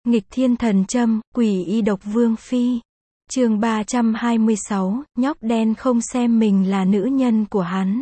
Nghịch thiên thần châm, quỷ y độc vương phi. Chương 326, nhóc đen không xem mình là nữ nhân của hắn.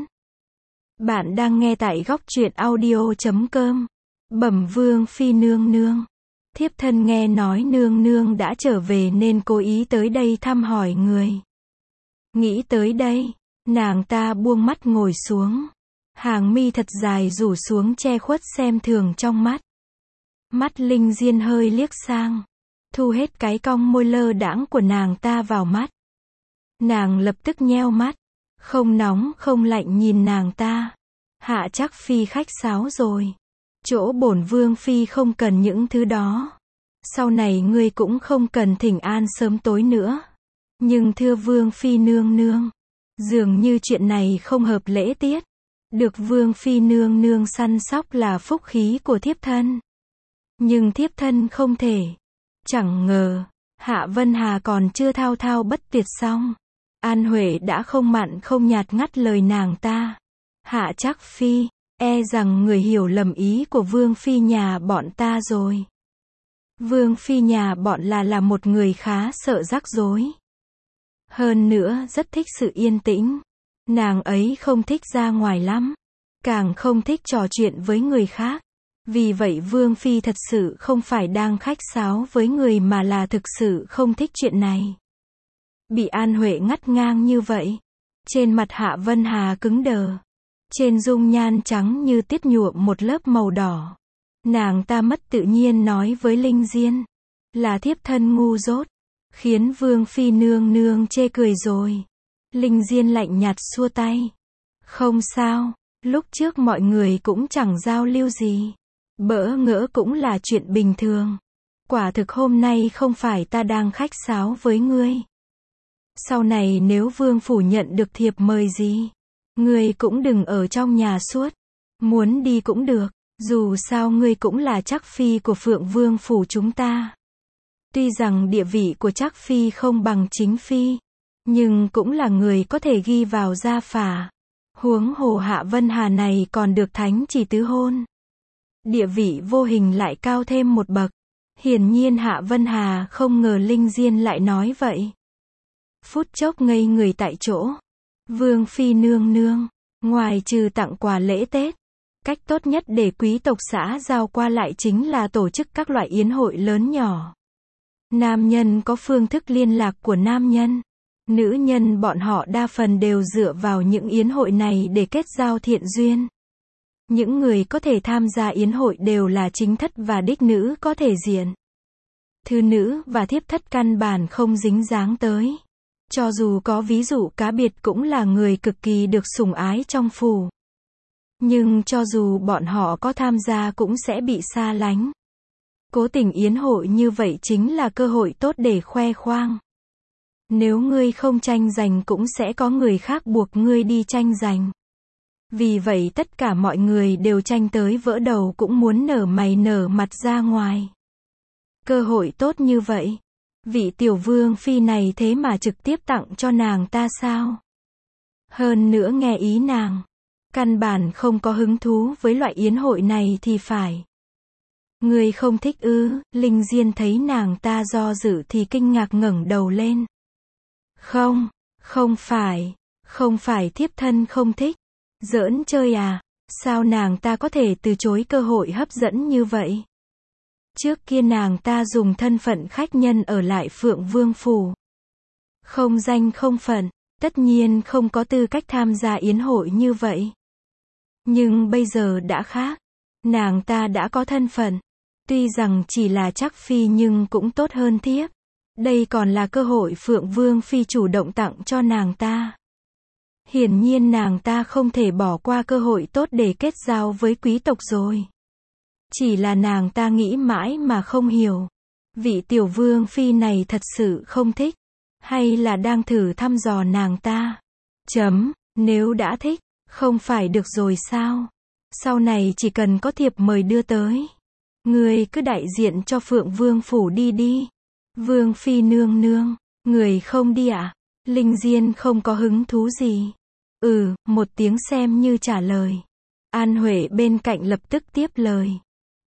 Bạn đang nghe tại góc truyện audio.com. Bẩm vương phi nương nương. Thiếp thân nghe nói nương nương đã trở về nên cố ý tới đây thăm hỏi người. Nghĩ tới đây, nàng ta buông mắt ngồi xuống. Hàng mi thật dài rủ xuống che khuất xem thường trong mắt. Mắt Linh Diên hơi liếc sang, thu hết cái cong môi lơ đãng của nàng ta vào mắt. Nàng lập tức nheo mắt, không nóng không lạnh nhìn nàng ta. Hạ chắc phi khách sáo rồi. Chỗ bổn vương phi không cần những thứ đó. Sau này ngươi cũng không cần thỉnh an sớm tối nữa. Nhưng thưa vương phi nương nương, dường như chuyện này không hợp lễ tiết. Được vương phi nương nương săn sóc là phúc khí của thiếp thân. Nhưng thiếp thân không thể. Chẳng ngờ, Hạ Vân Hà còn chưa thao thao bất tuyệt xong. An Huệ đã không mặn không nhạt ngắt lời nàng ta. Hạ chắc phi, e rằng người hiểu lầm ý của vương phi nhà bọn ta rồi. Vương phi nhà bọn là một người khá sợ rắc rối. Hơn nữa rất thích sự yên tĩnh. Nàng ấy không thích ra ngoài lắm. Càng không thích trò chuyện với người khác. Vì vậy vương phi thật sự không phải đang khách sáo với người mà là thực sự không thích chuyện này. Bị An Huệ ngắt ngang như vậy. Trên mặt Hạ Vân Hà cứng đờ. Trên dung nhan trắng như tiết nhuộm một lớp màu đỏ. Nàng ta mất tự nhiên nói với Linh Diên. Là thiếp thân ngu dốt. Khiến vương phi nương nương chê cười rồi. Linh Diên lạnh nhạt xua tay. Không sao, lúc trước mọi người cũng chẳng giao lưu gì. Bỡ ngỡ cũng là chuyện bình thường. Quả thực hôm nay không phải ta đang khách sáo với ngươi. Sau này nếu vương phủ nhận được thiệp mời gì, ngươi cũng đừng ở trong nhà suốt. Muốn đi cũng được, dù sao ngươi cũng là chắc phi của Phượng Vương phủ chúng ta. Tuy rằng địa vị của chắc phi không bằng chính phi, nhưng cũng là người có thể ghi vào gia phả. Huống hồ Hạ Vân Hà này còn được thánh chỉ tứ hôn. Địa vị vô hình lại cao thêm một bậc. Hiển nhiên Hạ Vân Hà không ngờ Linh Diên lại nói vậy. Phút chốc ngây người tại chỗ. Vương phi nương nương, ngoài trừ tặng quà lễ Tết, cách tốt nhất để quý tộc xã giao qua lại chính là tổ chức các loại yến hội lớn nhỏ. Nam nhân có phương thức liên lạc của nam nhân. Nữ nhân bọn họ đa phần đều dựa vào những yến hội này để kết giao thiện duyên. Những người có thể tham gia yến hội đều là chính thất và đích nữ có thể diện. Thư nữ và thiếp thất căn bản không dính dáng tới. Cho dù có ví dụ cá biệt cũng là người cực kỳ được sủng ái trong phủ. Nhưng cho dù bọn họ có tham gia cũng sẽ bị xa lánh. Cố tình yến hội như vậy chính là cơ hội tốt để khoe khoang. Nếu ngươi không tranh giành cũng sẽ có người khác buộc ngươi đi tranh giành. Vì vậy tất cả mọi người đều tranh tới vỡ đầu cũng muốn nở mày nở mặt ra ngoài. Cơ hội tốt như vậy. Vị tiểu vương phi này thế mà trực tiếp tặng cho nàng ta sao? Hơn nữa nghe ý nàng. Căn bản không có hứng thú với loại yến hội này thì phải. Người không thích ư? Linh Diên thấy nàng ta do dự thì kinh ngạc ngẩng đầu lên. Không phải thiếp thân không thích. Giỡn chơi à? Sao nàng ta có thể từ chối cơ hội hấp dẫn như vậy? Trước kia nàng ta dùng thân phận khách nhân ở lại Phượng Vương phủ. Không danh không phận, tất nhiên không có tư cách tham gia yến hội như vậy. Nhưng bây giờ đã khác. Nàng ta đã có thân phận. Tuy rằng chỉ là chắc phi nhưng cũng tốt hơn thiếp. Đây còn là cơ hội Phượng Vương phi chủ động tặng cho nàng ta. Hiển nhiên nàng ta không thể bỏ qua cơ hội tốt để kết giao với quý tộc rồi. Chỉ là nàng ta nghĩ mãi mà không hiểu. Vị tiểu vương phi này thật sự không thích. Hay là đang thử thăm dò nàng ta. Nếu đã thích, không phải được rồi sao? Sau này chỉ cần có thiệp mời đưa tới. Người cứ đại diện cho Phượng Vương phủ đi. Vương phi nương nương, người không đi ạ? Linh Diên không có hứng thú gì. Một tiếng xem như trả lời. An Huệ bên cạnh lập tức tiếp lời.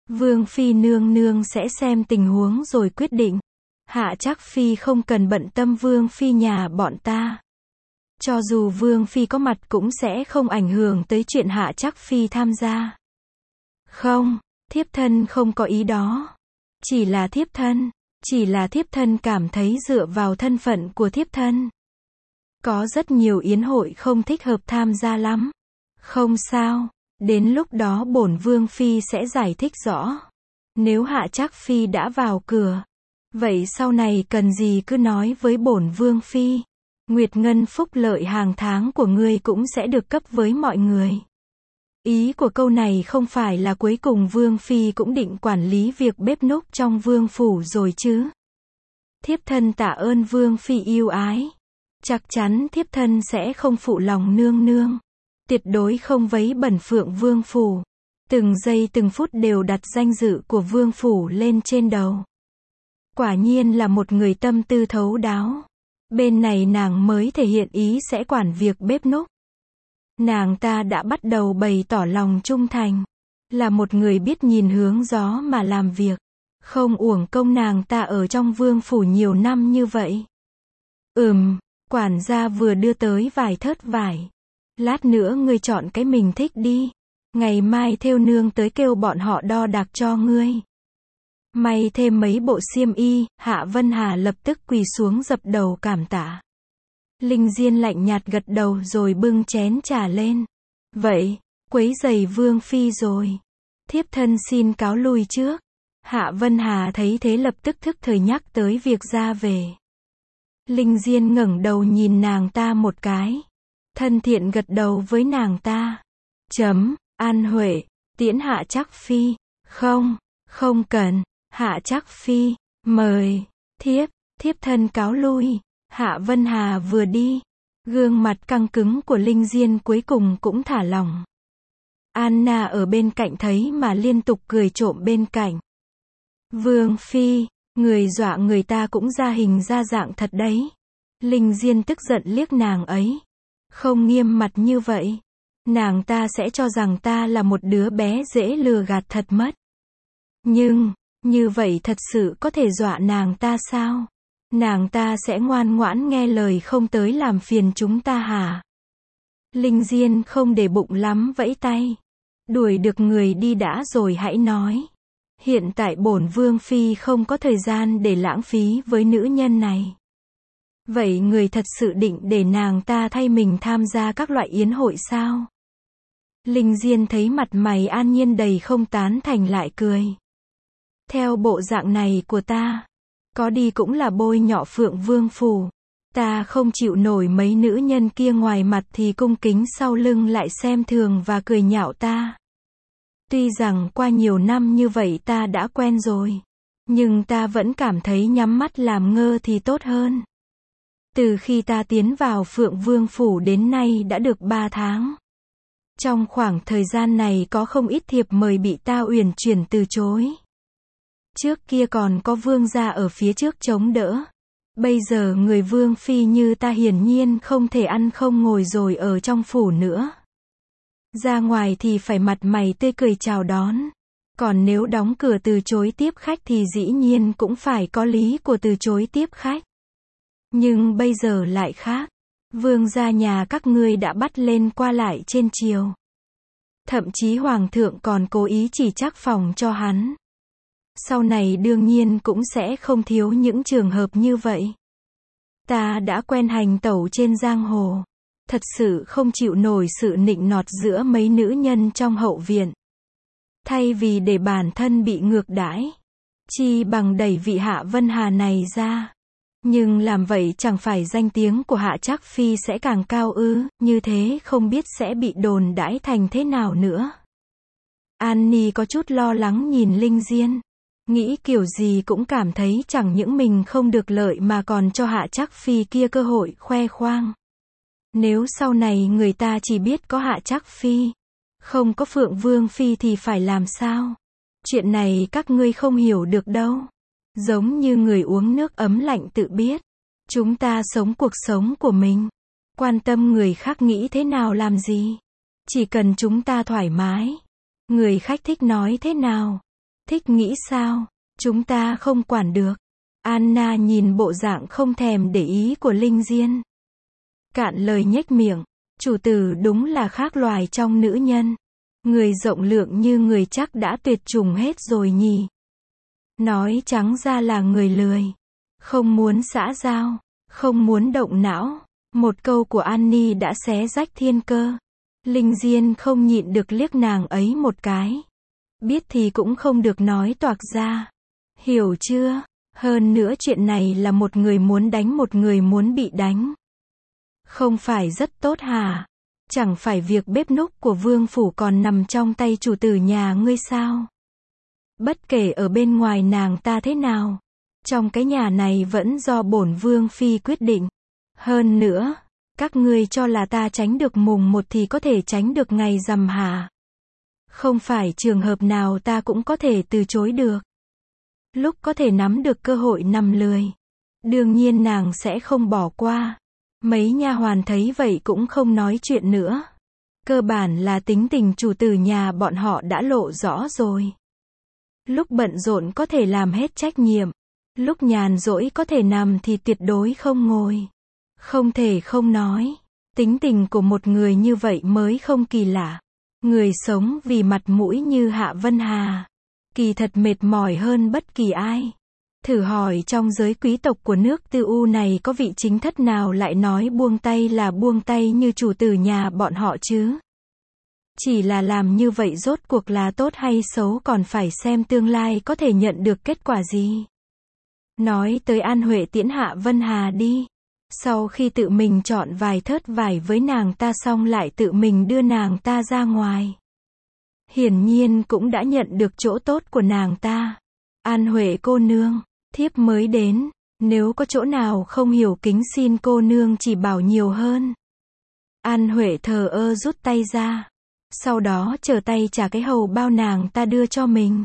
Vương phi nương nương sẽ xem tình huống rồi quyết định. Hạ Trác Phi không cần bận tâm Vương phi nhà bọn ta. Cho dù Vương phi có mặt cũng sẽ không ảnh hưởng tới chuyện Hạ Trác Phi tham gia. Không, thiếp thân không có ý đó. Chỉ là thiếp thân cảm thấy dựa vào thân phận của thiếp thân. Có rất nhiều yến hội không thích hợp tham gia lắm. Không sao, đến lúc đó bổn Vương phi sẽ giải thích rõ. Nếu Hạ Trác Phi đã vào cửa, vậy sau này cần gì cứ nói với bổn Vương phi. Nguyệt ngân phúc lợi hàng tháng của ngươi cũng sẽ được cấp với mọi người. Ý của câu này không phải là cuối cùng Vương phi cũng định quản lý việc bếp núc trong vương phủ rồi chứ. Thiếp thân tạ ơn Vương phi yêu ái. Chắc chắn thiếp thân sẽ không phụ lòng nương nương. Tuyệt đối không vấy bẩn Phượng vương phủ. Từng giây từng phút đều đặt danh dự của vương phủ lên trên đầu. Quả nhiên là một người tâm tư thấu đáo. Bên này nàng mới thể hiện ý sẽ quản việc bếp núc. Nàng ta đã bắt đầu bày tỏ lòng trung thành. Là một người biết nhìn hướng gió mà làm việc. Không uổng công nàng ta ở trong vương phủ nhiều năm như vậy. Quản gia vừa đưa tới vài thớt vải. Lát nữa ngươi chọn cái mình thích đi. Ngày mai thêu nương tới kêu bọn họ đo đạc cho ngươi. May thêm mấy bộ xiêm y, Hạ Vân Hà lập tức quỳ xuống dập đầu cảm tạ. Linh Diên lạnh nhạt gật đầu rồi bưng chén trà lên. Vậy, quấy rầy Vương phi rồi. Thiếp thân xin cáo lui trước. Hạ Vân Hà thấy thế lập tức thức thời nhắc tới việc ra về. Linh Diên ngẩng đầu nhìn nàng ta một cái. Thân thiện gật đầu với nàng ta. An Huệ, tiễn Hạ Trác Phi. Không cần. Hạ Trác Phi, mời. Thiếp thân cáo lui. Hạ Vân Hà vừa đi. Gương mặt căng cứng của Linh Diên cuối cùng cũng thả lỏng. Anna ở bên cạnh thấy mà liên tục cười trộm bên cạnh. Vương phi, người dọa người ta cũng ra hình ra dạng thật đấy. Linh Diên tức giận liếc nàng ấy. Không nghiêm mặt như vậy. Nàng ta sẽ cho rằng ta là một đứa bé dễ lừa gạt thật mất. Nhưng, như vậy thật sự có thể dọa nàng ta sao? Nàng ta sẽ ngoan ngoãn nghe lời không tới làm phiền chúng ta hả? Linh Diên không để bụng lắm vẫy tay. Đuổi được người đi đã rồi hãy nói. Hiện tại bổn Vương phi không có thời gian để lãng phí với nữ nhân này. Vậy người thật sự định để nàng ta thay mình tham gia các loại yến hội sao? Linh Diên thấy mặt mày An Nhiên đầy không tán thành lại cười. Theo bộ dạng này của ta, có đi cũng là bôi nhọ Phượng vương phủ. Ta không chịu nổi mấy nữ nhân kia ngoài mặt thì cung kính sau lưng lại xem thường và cười nhạo ta. Tuy rằng qua nhiều năm như vậy ta đã quen rồi, nhưng ta vẫn cảm thấy nhắm mắt làm ngơ thì tốt hơn. Từ khi ta tiến vào Phượng vương phủ đến nay đã được 3 tháng. Trong khoảng thời gian này có không ít thiệp mời bị ta uyển chuyển từ chối. Trước kia còn có vương gia ở phía trước chống đỡ. Bây giờ người vương phi như ta hiển nhiên không thể ăn không ngồi rồi ở trong phủ nữa. Ra ngoài thì phải mặt mày tươi cười chào đón. Còn nếu đóng cửa từ chối tiếp khách thì dĩ nhiên cũng phải có lý của từ chối tiếp khách. Nhưng bây giờ lại khác. Vương gia nhà các ngươi đã bắt lên qua lại trên triều. Thậm chí hoàng thượng còn cố ý chỉ trắc phòng cho hắn. Sau này đương nhiên cũng sẽ không thiếu những trường hợp như vậy. Ta đã quen hành tẩu trên giang hồ. Thật sự không chịu nổi sự nịnh nọt giữa mấy nữ nhân trong hậu viện. Thay vì để bản thân bị ngược đãi, chi bằng đẩy vị Hạ Vân Hà này ra. Nhưng làm vậy chẳng phải danh tiếng của Hạ Trác Phi sẽ càng cao ư, như thế không biết sẽ bị đồn đãi thành thế nào nữa. Annie có chút lo lắng nhìn Linh Diên. Nghĩ kiểu gì cũng cảm thấy chẳng những mình không được lợi mà còn cho Hạ Trác Phi kia cơ hội khoe khoang. Nếu sau này người ta chỉ biết có Hạ Trác Phi, không có Phượng Vương Phi thì phải làm sao? Chuyện này các ngươi không hiểu được đâu. Giống như người uống nước ấm lạnh tự biết. Chúng ta sống cuộc sống của mình. Quan tâm người khác nghĩ thế nào làm gì? Chỉ cần chúng ta thoải mái. Người khách thích nói thế nào Thích nghĩ sao? Chúng ta không quản được. Anna nhìn bộ dạng không thèm để ý của Linh Diên. Cạn lời nhếch miệng. Chủ tử đúng là khác loài trong nữ nhân. Người rộng lượng như người chắc đã tuyệt chủng hết rồi nhỉ. Nói trắng ra là người lười. Không muốn xã giao. Không muốn động não. Một câu của Annie đã xé rách thiên cơ. Linh Diên không nhịn được liếc nàng ấy một cái. Biết thì cũng không được nói toạc ra. Hiểu chưa? Hơn nữa chuyện này là một người muốn đánh một người muốn bị đánh. Không phải rất tốt hả? Chẳng phải việc bếp núc của vương phủ còn nằm trong tay chủ tử nhà ngươi sao? Bất kể ở bên ngoài nàng ta thế nào, trong cái nhà này vẫn do bổn vương phi quyết định. Hơn nữa, các ngươi cho là ta tránh được mùng 1 thì có thể tránh được ngày rằm hả? Không phải trường hợp nào ta cũng có thể từ chối được. Lúc có thể nắm được cơ hội nằm lười, đương nhiên nàng sẽ không bỏ qua. Mấy nha hoàn thấy vậy cũng không nói chuyện nữa. Cơ bản là tính tình chủ tử nhà bọn họ đã lộ rõ rồi. Lúc bận rộn có thể làm hết trách nhiệm. Lúc nhàn rỗi có thể nằm thì tuyệt đối không ngồi. Không thể không nói. Tính tình của một người như vậy mới không kỳ lạ. Người sống vì mặt mũi như Hạ Vân Hà. Kỳ thật mệt mỏi hơn bất kỳ ai. Thử hỏi trong giới quý tộc của nước Tư U này có vị chính thất nào lại nói buông tay là buông tay như chủ tử nhà bọn họ chứ? Chỉ là làm như vậy rốt cuộc là tốt hay xấu còn phải xem tương lai có thể nhận được kết quả gì. Nói tới An Huệ tiễn Hạ Vân Hà đi. Sau khi tự mình chọn vài thớt vải với nàng ta xong lại tự mình đưa nàng ta ra ngoài. Hiển nhiên cũng đã nhận được chỗ tốt của nàng ta. An Huệ cô nương, thiếp mới đến, nếu có chỗ nào không hiểu kính xin cô nương chỉ bảo nhiều hơn. An Huệ thờ ơ rút tay ra. Sau đó trở tay trả cái hầu bao nàng ta đưa cho mình.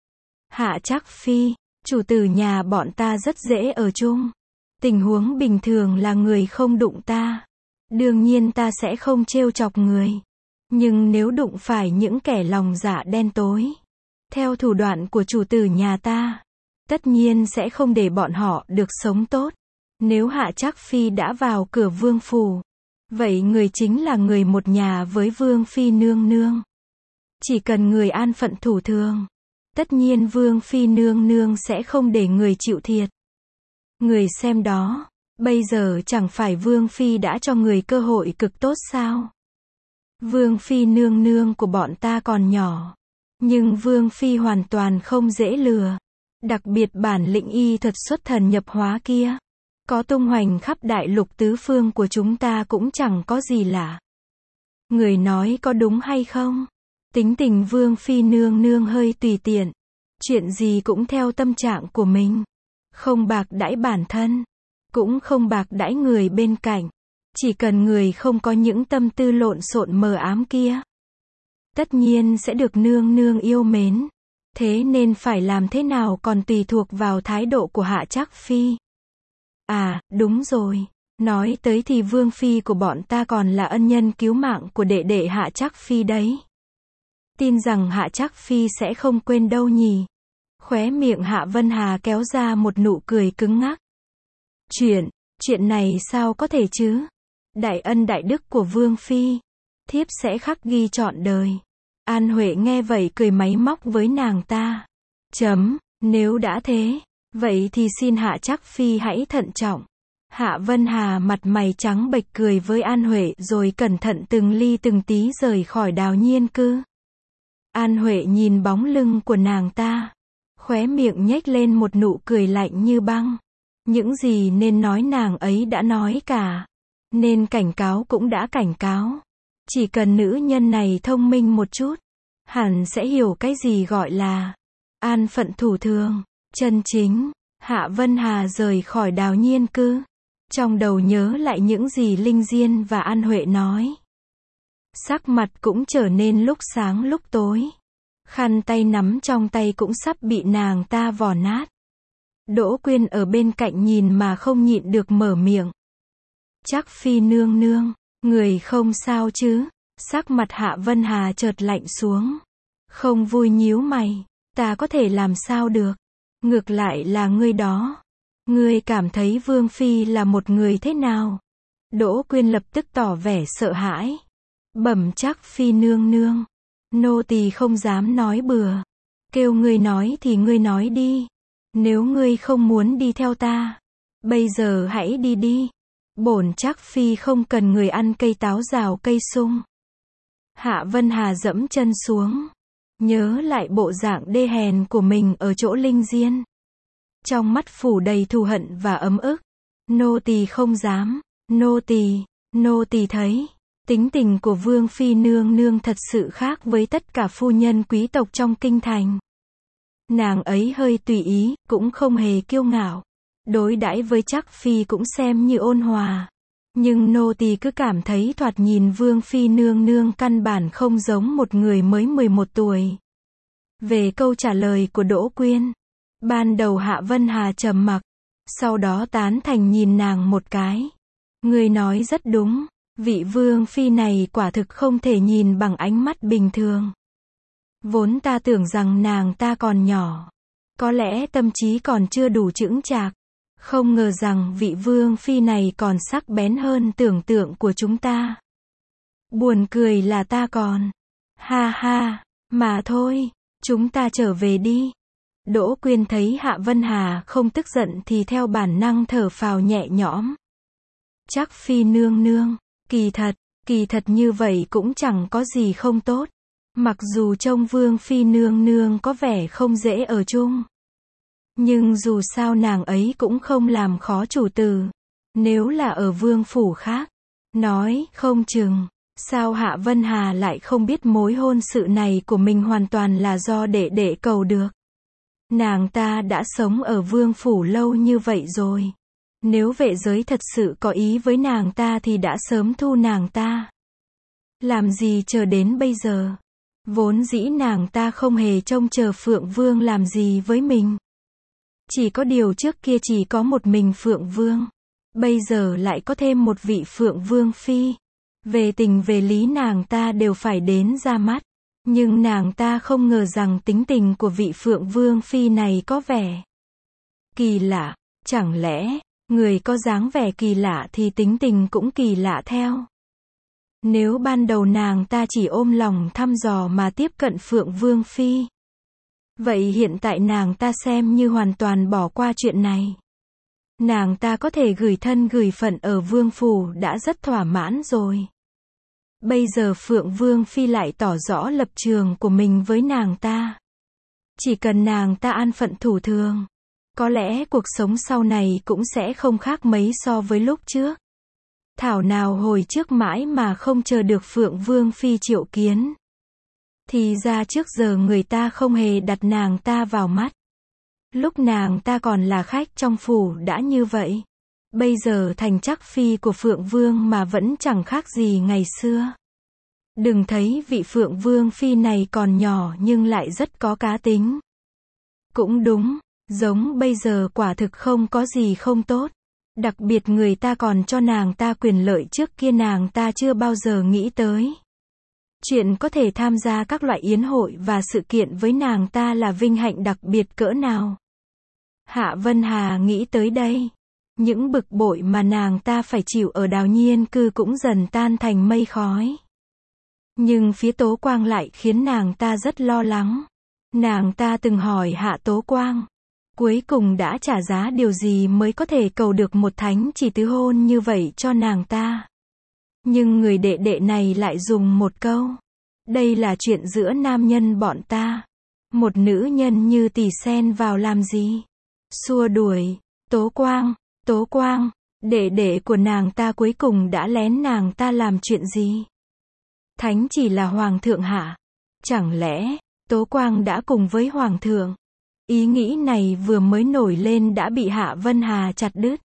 Hạ Trác Phi, chủ tử nhà bọn ta rất dễ ở chung. Tình huống bình thường là người không đụng ta. Đương nhiên ta sẽ không trêu chọc người. Nhưng nếu đụng phải những kẻ lòng dạ đen tối, theo thủ đoạn của chủ tử nhà ta, tất nhiên sẽ không để bọn họ được sống tốt. Nếu Hạ Trác Phi đã vào cửa vương phủ, vậy người chính là người một nhà với vương phi nương nương. Chỉ cần người an phận thủ thường, tất nhiên vương phi nương nương sẽ không để người chịu thiệt. Người xem đó, bây giờ chẳng phải vương phi đã cho người cơ hội cực tốt sao? Vương phi nương nương của bọn ta còn nhỏ, nhưng vương phi hoàn toàn không dễ lừa. Đặc biệt bản lĩnh y thuật xuất thần nhập hóa kia, có tung hoành khắp đại lục tứ phương của chúng ta cũng chẳng có gì lạ. Người nói có đúng hay không? Tính tình vương phi nương nương hơi tùy tiện. Chuyện gì cũng theo tâm trạng của mình. Không bạc đãi bản thân, cũng không bạc đãi người bên cạnh. Chỉ cần người không có những tâm tư lộn xộn mờ ám kia, tất nhiên sẽ được nương nương yêu mến. Thế nên phải làm thế nào còn tùy thuộc vào thái độ của Hạ Trác Phi. À, đúng rồi. Nói tới thì vương phi của bọn ta còn là ân nhân cứu mạng của đệ đệ Hạ Trác Phi đấy. Tin rằng Hạ Trác Phi sẽ không quên đâu nhỉ. Khóe miệng Hạ Vân Hà kéo ra một nụ cười cứng ngắc. Chuyện này sao có thể chứ? Đại ân đại đức của vương phi, thiếp sẽ khắc ghi trọn đời. An Huệ nghe vậy cười máy móc với nàng ta. Nếu đã thế, vậy thì xin Hạ Trác Phi hãy thận trọng. Hạ Vân Hà mặt mày trắng bệch cười với An Huệ rồi cẩn thận từng ly từng tí rời khỏi Đào Nhiên cư. An Huệ nhìn bóng lưng của nàng ta, khóe miệng nhếch lên một nụ cười lạnh như băng. Những gì nên nói nàng ấy đã nói cả. Nên cảnh cáo cũng đã cảnh cáo. Chỉ cần nữ nhân này thông minh một chút, hẳn sẽ hiểu cái gì gọi là an phận thủ thường, chân chính. Hạ Vân Hà rời khỏi Đào Nhiên cư, trong đầu nhớ lại những gì Linh Diên và An Huệ nói. Sắc mặt cũng trở nên lúc sáng lúc tối. Khăn tay nắm trong tay cũng sắp bị nàng ta vò nát. Đỗ Quyên ở bên cạnh nhìn mà không nhịn được mở miệng. Trác Phi nương nương, người không sao chứ? Sắc mặt Hạ Vân Hà chợt lạnh xuống. Không vui nhíu mày. Ta có thể làm sao được? Ngược lại là ngươi đó. Ngươi cảm thấy Vương Phi là một người thế nào? Đỗ Quyên lập tức tỏ vẻ sợ hãi. Bẩm Trác Phi nương nương. Nô tỳ không dám nói bừa. Kêu ngươi nói thì ngươi nói đi. Nếu ngươi không muốn đi theo ta, bây giờ hãy đi đi. Bổn Trác Phi không cần người ăn cây táo rào cây sung. Hạ Vân Hà dẫm chân xuống. Nhớ lại bộ dạng đê hèn của mình ở chỗ Linh Diên. Trong mắt phủ đầy thù hận và ấm ức. Nô tỳ không dám. Nô tỳ thấy. Tính tình của Vương Phi nương nương thật sự khác với tất cả phu nhân quý tộc trong kinh thành. Nàng ấy hơi tùy ý, cũng không hề kiêu ngạo. Đối đãi với Trác Phi cũng xem như ôn hòa. Nhưng nô tỳ cứ cảm thấy thoạt nhìn Vương Phi nương nương căn bản không giống một người mới 11 tuổi. Về câu trả lời của Đỗ Quyên, ban đầu Hạ Vân Hà trầm mặc, sau đó tán thành nhìn nàng một cái. Ngươi nói rất đúng, vị Vương Phi này quả thực không thể nhìn bằng ánh mắt bình thường. Vốn ta tưởng rằng nàng ta còn nhỏ, có lẽ tâm trí còn chưa đủ chững chạc. Không ngờ rằng vị Vương Phi này còn sắc bén hơn tưởng tượng của chúng ta. Buồn cười là ta còn. Ha ha, mà thôi, chúng ta trở về đi. Đỗ Quyên thấy Hạ Vân Hà không tức giận thì theo bản năng thở phào nhẹ nhõm. Trác Phi nương nương, kỳ thật như vậy cũng chẳng có gì không tốt. Mặc dù trông Vương Phi nương nương có vẻ không dễ ở chung. Nhưng dù sao nàng ấy cũng không làm khó chủ tử. Nếu là ở vương phủ khác, nói không chừng, sao Hạ Vân Hà lại không biết mối hôn sự này của mình hoàn toàn là do đệ đệ cầu được. Nàng ta đã sống ở vương phủ lâu như vậy rồi. Nếu vệ giới thật sự có ý với nàng ta thì đã sớm thu nàng ta. Làm gì chờ đến bây giờ? Vốn dĩ nàng ta không hề trông chờ Phượng Vương làm gì với mình. Chỉ có điều trước kia chỉ có một mình Phượng Vương. Bây giờ lại có thêm một vị Phượng Vương Phi. Về tình về lý nàng ta đều phải đến ra mắt. Nhưng nàng ta không ngờ rằng tính tình của vị Phượng Vương Phi này có vẻ kỳ lạ. Chẳng lẽ, người có dáng vẻ kỳ lạ thì tính tình cũng kỳ lạ theo. Nếu ban đầu nàng ta chỉ ôm lòng thăm dò mà tiếp cận Phượng Vương Phi, vậy hiện tại nàng ta xem như hoàn toàn bỏ qua chuyện này. Nàng ta có thể gửi thân gửi phận ở vương phủ đã rất thỏa mãn rồi. Bây giờ Phượng Vương Phi lại tỏ rõ lập trường của mình với nàng ta. Chỉ cần nàng ta an phận thủ thường, có lẽ cuộc sống sau này cũng sẽ không khác mấy so với lúc trước. Thảo nào hồi trước mãi mà không chờ được Phượng Vương Phi triệu kiến. Thì ra trước giờ người ta không hề đặt nàng ta vào mắt. Lúc nàng ta còn là khách trong phủ đã như vậy. Bây giờ thành Trác Phi của Phượng Vương mà vẫn chẳng khác gì ngày xưa. Đừng thấy vị Phượng Vương Phi này còn nhỏ nhưng lại rất có cá tính. Cũng đúng, giống bây giờ quả thực không có gì không tốt. Đặc biệt người ta còn cho nàng ta quyền lợi trước kia nàng ta chưa bao giờ nghĩ tới. Chuyện có thể tham gia các loại yến hội và sự kiện với nàng ta là vinh hạnh đặc biệt cỡ nào. Hạ Vân Hà nghĩ tới đây. Những bực bội mà nàng ta phải chịu ở Đào Nhiên cư cũng dần tan thành mây khói. Nhưng phía Tố Quang lại khiến nàng ta rất lo lắng. Nàng ta từng hỏi Hạ Tố Quang. Cuối cùng đã trả giá điều gì mới có thể cầu được một thánh chỉ tứ hôn như vậy cho nàng ta. Nhưng người đệ đệ này lại dùng một câu. Đây là chuyện giữa nam nhân bọn ta. Một nữ nhân như tỷ xen vào làm gì? Xua đuổi. Tố Quang, đệ đệ của nàng ta cuối cùng đã lén nàng ta làm chuyện gì? Thánh chỉ là hoàng thượng hả? Chẳng lẽ, Tố Quang đã cùng với hoàng thượng? Ý nghĩ này vừa mới nổi lên đã bị Hạ Vân Hà chặt đứt.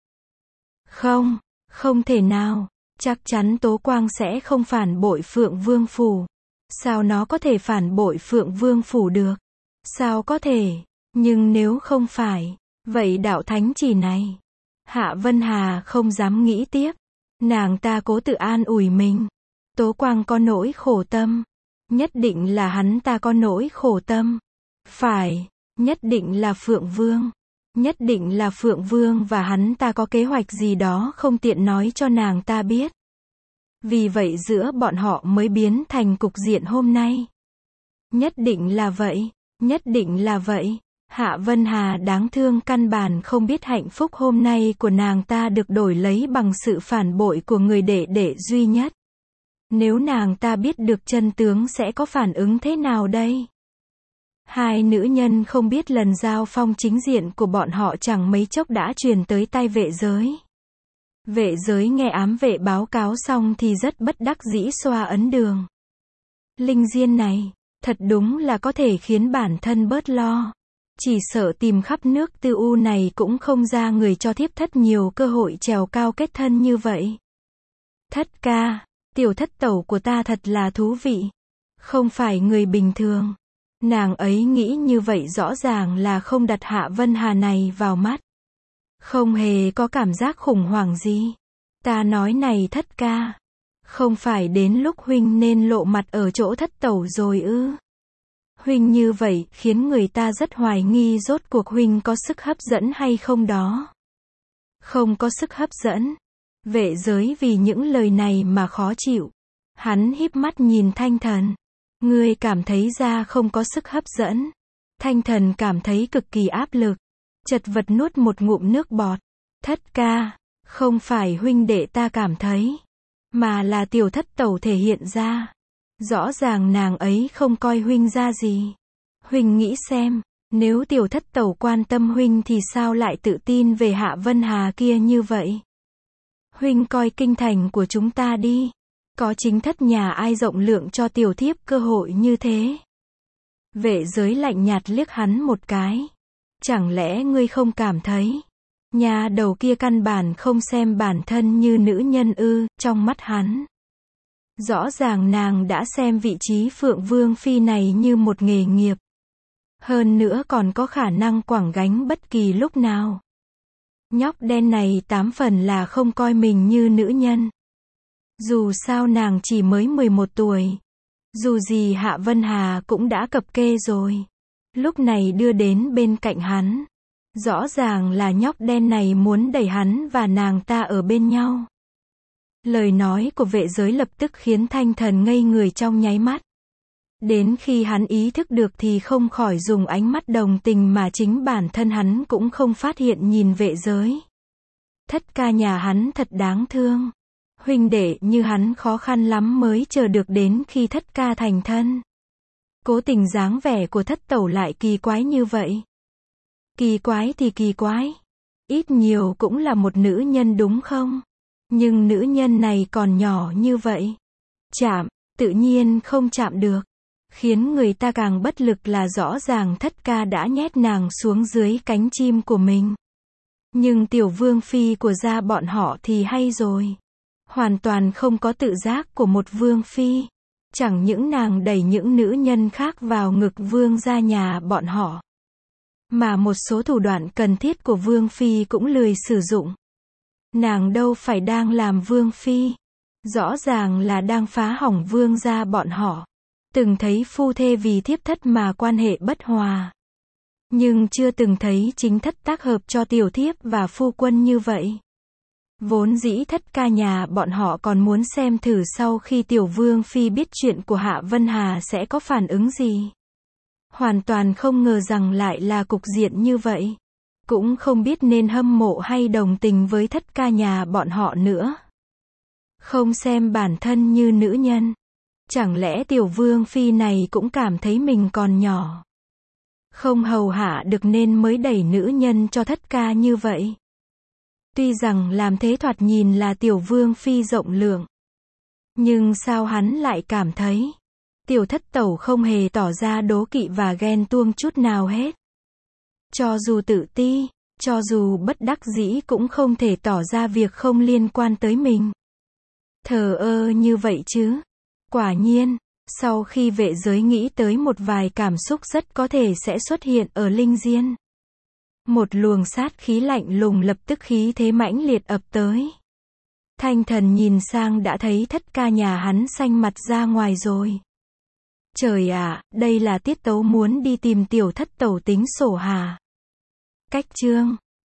Không thể nào. Chắc chắn Tố Quang sẽ không phản bội Phượng Vương Phủ. Sao nó có thể phản bội Phượng Vương Phủ được? Sao có thể? Nhưng nếu không phải, vậy đạo thánh chỉ này. Hạ Vân Hà không dám nghĩ tiếp. Nàng ta cố tự an ủi mình. Tố Quang có nỗi khổ tâm. Nhất định là hắn ta có nỗi khổ tâm. Phải, nhất định là Phượng Vương. Nhất định là Phượng Vương và hắn ta có kế hoạch gì đó không tiện nói cho nàng ta biết. Vì vậy giữa bọn họ mới biến thành cục diện hôm nay. Nhất định là vậy, nhất định là vậy. Hạ Vân Hà đáng thương căn bản không biết hạnh phúc hôm nay của nàng ta được đổi lấy bằng sự phản bội của người đệ đệ duy nhất. Nếu nàng ta biết được chân tướng sẽ có phản ứng thế nào đây? Hai nữ nhân không biết lần giao phong chính diện của bọn họ chẳng mấy chốc đã truyền tới tai vệ giới. Vệ giới nghe ám vệ báo cáo xong thì rất bất đắc dĩ xoa ấn đường. Linh diên này, thật đúng là có thể khiến bản thân bớt lo. Chỉ sợ tìm khắp nước Tư U này cũng không ra người cho thiếp thất nhiều cơ hội trèo cao kết thân như vậy. Thất ca, tiểu thất tẩu của ta thật là thú vị. Không phải người bình thường. Nàng ấy nghĩ như vậy rõ ràng là không đặt Hạ Vân Hà này vào mắt. Không hề có cảm giác khủng hoảng gì. Ta nói này thất ca. Không phải đến lúc huynh nên lộ mặt ở chỗ thất tẩu rồi ư? Huynh như vậy khiến người ta rất hoài nghi rốt cuộc huynh có sức hấp dẫn hay không đó. Không có sức hấp dẫn. Vệ giới vì những lời này mà khó chịu. Hắn híp mắt nhìn Thanh Thần. Ngươi cảm thấy ra không có sức hấp dẫn. Thanh Thần cảm thấy cực kỳ áp lực. Chật vật nuốt một ngụm nước bọt. Thất ca, không phải huynh đệ ta cảm thấy, mà là tiểu thất tẩu thể hiện ra. Rõ ràng nàng ấy không coi huynh ra gì. Huynh nghĩ xem, nếu tiểu thất tẩu quan tâm huynh thì sao lại tự tin về Hạ Vân Hà kia như vậy? Huynh coi kinh thành của chúng ta đi. Có chính thất nhà ai rộng lượng cho tiểu thiếp cơ hội như thế? Vệ giới lạnh nhạt liếc hắn một cái. Chẳng lẽ ngươi không cảm thấy? Nhà đầu kia căn bản không xem bản thân như nữ nhân ư, trong mắt hắn. Rõ ràng nàng đã xem vị trí Phượng Vương Phi này như một nghề nghiệp. Hơn nữa còn có khả năng quẳng gánh bất kỳ lúc nào. Nhóc đen này 8 phần là không coi mình như nữ nhân. Dù sao nàng chỉ mới 11 tuổi. Dù gì Hạ Vân Hà cũng đã cập kê rồi. Lúc này đưa đến bên cạnh hắn. Rõ ràng là nhóc đen này muốn đẩy hắn và nàng ta ở bên nhau. Lời nói của vệ giới lập tức khiến Thanh Thần ngây người trong nháy mắt. Đến khi hắn ý thức được thì không khỏi dùng ánh mắt đồng tình mà chính bản thân hắn cũng không phát hiện nhìn vệ giới. Thất ca nhà hắn thật đáng thương. Huynh đệ như hắn khó khăn lắm mới chờ được đến khi thất ca thành thân. Cố tình dáng vẻ của thất tẩu lại kỳ quái như vậy. Kỳ quái thì kỳ quái. Ít nhiều cũng là một nữ nhân đúng không? Nhưng nữ nhân này còn nhỏ như vậy. Chạm, tự nhiên không chạm được. Khiến người ta càng bất lực là rõ ràng thất ca đã nhét nàng xuống dưới cánh chim của mình. Nhưng tiểu vương phi của gia bọn họ thì hay rồi. Hoàn toàn không có tự giác của một vương phi. Chẳng những nàng đẩy những nữ nhân khác vào ngực vương gia nhà bọn họ. Mà một số thủ đoạn cần thiết của vương phi cũng lười sử dụng. Nàng đâu phải đang làm vương phi. Rõ ràng là đang phá hỏng vương gia bọn họ. Từng thấy phu thê vì thiếp thất mà quan hệ bất hòa. Nhưng chưa từng thấy chính thất tác hợp cho tiểu thiếp và phu quân như vậy. Vốn dĩ thất ca nhà bọn họ còn muốn xem thử sau khi tiểu vương phi biết chuyện của Hạ Vân Hà sẽ có phản ứng gì. Hoàn toàn không ngờ rằng lại là cục diện như vậy. Cũng không biết nên hâm mộ hay đồng tình với thất ca nhà bọn họ nữa. Không xem bản thân như nữ nhân. Chẳng lẽ tiểu vương phi này cũng cảm thấy mình còn nhỏ. Không hầu hạ được nên mới đẩy nữ nhân cho thất ca như vậy. Tuy rằng làm thế thoạt nhìn là tiểu vương phi rộng lượng. Nhưng sao hắn lại cảm thấy tiểu thất tẩu không hề tỏ ra đố kỵ và ghen tuông chút nào hết. Cho dù tự ti, cho dù bất đắc dĩ cũng không thể tỏ ra việc không liên quan tới mình. Thờ ơ như vậy chứ. Quả nhiên, sau khi vệ giới nghĩ tới một vài cảm xúc rất có thể sẽ xuất hiện ở Linh Diên. Một luồng sát khí lạnh lùng lập tức khí thế mãnh liệt ập tới. Thanh Thần nhìn sang đã thấy thất ca nhà hắn xanh mặt ra ngoài rồi. Trời ạ, đây là tiết tấu muốn đi tìm tiểu thất tẩu tính sổ hả? Cách chương